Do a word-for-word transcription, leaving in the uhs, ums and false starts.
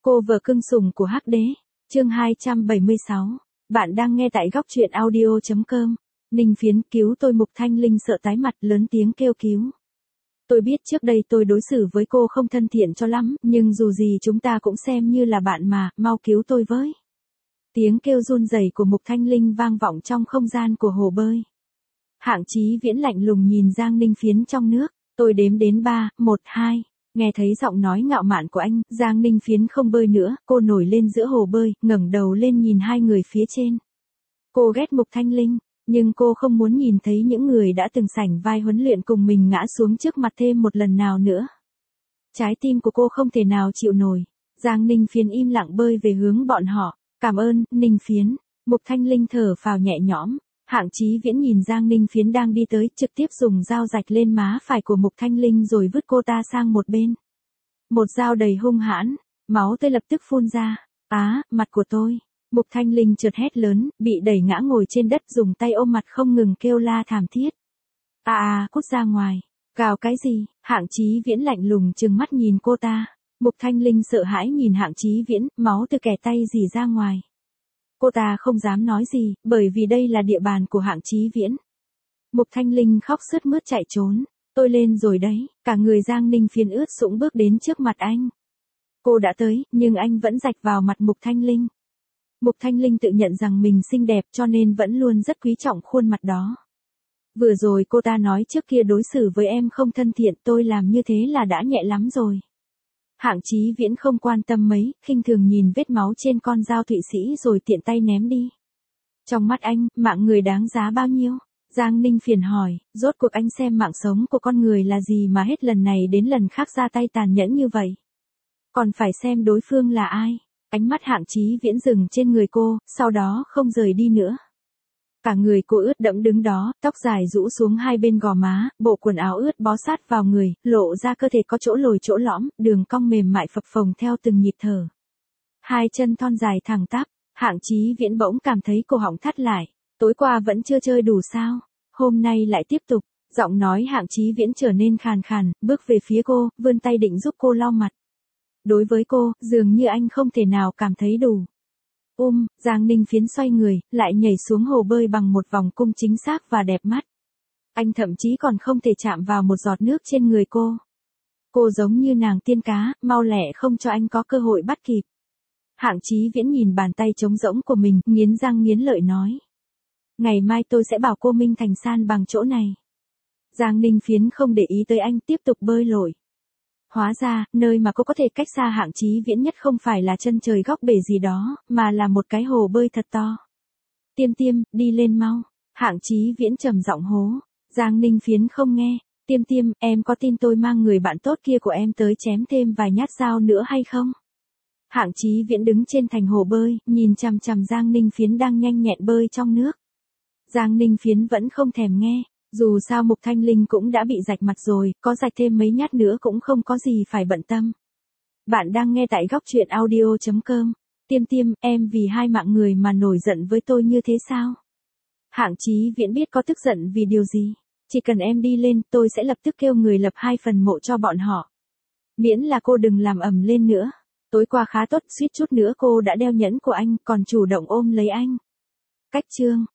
Cô vợ cưng sủng của Hắc Đế, chương hai trăm bảy mươi sáu. Bạn đang nghe tại góc truyện audio chấm com. Ninh Phiến, cứu tôi. Mục Thanh Linh sợ tái mặt, lớn tiếng kêu cứu. Tôi biết trước đây tôi đối xử với cô không thân thiện cho lắm, nhưng dù gì chúng ta cũng xem như là bạn mà, mau cứu tôi với. Tiếng kêu run rẩy của Mục Thanh Linh vang vọng trong không gian của hồ bơi. Hạng Chí Viễn lạnh lùng nhìn Giang Ninh Phiến trong nước, tôi đếm đến ba, một, hai. Nghe thấy giọng nói ngạo mạn của anh, Giang Ninh Phiến không bơi nữa, cô nổi lên giữa hồ bơi, ngẩng đầu lên nhìn hai người phía trên. Cô ghét Mục Thanh Linh, nhưng cô không muốn nhìn thấy những người đã từng sảnh vai huấn luyện cùng mình ngã xuống trước mặt thêm một lần nào nữa. Trái tim của cô không thể nào chịu nổi. Giang Ninh Phiến im lặng bơi về hướng bọn họ. Cảm ơn, Ninh Phiến. Mục Thanh Linh thở phào nhẹ nhõm. Hạng Chí Viễn nhìn Giang Ninh Phiến đang đi tới, trực tiếp dùng dao rạch lên má phải của Mục Thanh Linh rồi vứt cô ta sang một bên. Một dao đầy hung hãn, máu tươi lập tức phun ra. Á, mặt của tôi. Mục Thanh Linh chợt hét lớn, bị đẩy ngã ngồi trên đất, dùng tay ôm mặt không ngừng kêu la thảm thiết. À à, cút ra ngoài. Gào cái gì? Hạng Chí Viễn lạnh lùng trừng mắt nhìn cô ta. Mục Thanh Linh sợ hãi nhìn Hạng Chí Viễn, máu từ kẻ tay rỉ ra ngoài. Cô ta không dám nói gì, bởi vì đây là địa bàn của Hạng Chí Viễn. Mục Thanh Linh khóc sướt mướt chạy trốn. Tôi lên rồi đấy. Cả người Giang Ninh Phiến ướt sũng bước đến trước mặt anh. Cô đã tới, nhưng anh vẫn rạch vào mặt Mục Thanh Linh. Mục Thanh Linh tự nhận rằng mình xinh đẹp cho nên vẫn luôn rất quý trọng khuôn mặt đó. Vừa rồi cô ta nói trước kia đối xử với em không thân thiện, tôi làm như thế là đã nhẹ lắm rồi. Hạng Chí Viễn không quan tâm mấy, khinh thường nhìn vết máu trên con dao Thụy Sĩ rồi tiện tay ném đi. Trong mắt anh, mạng người đáng giá bao nhiêu? Giang Ninh Phiền hỏi, rốt cuộc anh xem mạng sống của con người là gì mà hết lần này đến lần khác ra tay tàn nhẫn như vậy? Còn phải xem đối phương là ai? Ánh mắt Hạng Chí Viễn dừng trên người cô, sau đó không rời đi nữa. Cả người cô ướt đẫm đứng đó, tóc dài rũ xuống hai bên gò má, bộ quần áo ướt bó sát vào người, lộ ra cơ thể có chỗ lồi chỗ lõm, đường cong mềm mại phập phồng theo từng nhịp thở. Hai chân thon dài thẳng tắp, Hạng Chí Viễn bỗng cảm thấy cổ họng thắt lại. Tối qua vẫn chưa chơi đủ sao? Hôm nay lại tiếp tục. Giọng nói Hạng Chí Viễn trở nên khàn khàn, bước về phía cô, vươn tay định giúp cô lau mặt. Đối với cô, dường như anh không thể nào cảm thấy đủ. Um, Giang Ninh Phiến xoay người, lại nhảy xuống hồ bơi bằng một vòng cung chính xác và đẹp mắt. Anh thậm chí còn không thể chạm vào một giọt nước trên người cô. Cô giống như nàng tiên cá, mau lẹ không cho anh có cơ hội bắt kịp. Hạng Chí Viễn nhìn bàn tay trống rỗng của mình, nghiến răng nghiến lợi nói. Ngày mai tôi sẽ bảo cô Minh Thành san bằng chỗ này. Giang Ninh Phiến không để ý tới anh, tiếp tục bơi lội. Hóa ra, nơi mà cô có thể cách xa Hạng Chí Viễn nhất không phải là chân trời góc bể gì đó, mà là một cái hồ bơi thật to. Tiêm Tiêm, đi lên mau. Hạng Chí Viễn trầm giọng hố. Giang Ninh Phiến không nghe. Tiêm Tiêm, em có tin tôi mang người bạn tốt kia của em tới chém thêm vài nhát dao nữa hay không? Hạng Chí Viễn đứng trên thành hồ bơi, nhìn chằm chằm Giang Ninh Phiến đang nhanh nhẹn bơi trong nước. Giang Ninh Phiến vẫn không thèm nghe. Dù sao Mục Thanh Linh cũng đã bị rạch mặt rồi, có rạch thêm mấy nhát nữa cũng không có gì phải bận tâm. Bạn đang nghe tại góc truyện audio chấm com. Tiêm Tiêm, em vì hai mạng người mà nổi giận với tôi như thế sao? Hạng Chí Viễn biết có tức giận vì điều gì. Chỉ cần em đi lên, tôi sẽ lập tức kêu người lập hai phần mộ cho bọn họ. Miễn là cô đừng làm ầm lên nữa. Tối qua khá tốt, suýt chút nữa cô đã đeo nhẫn của anh, còn chủ động ôm lấy anh. Cách chương.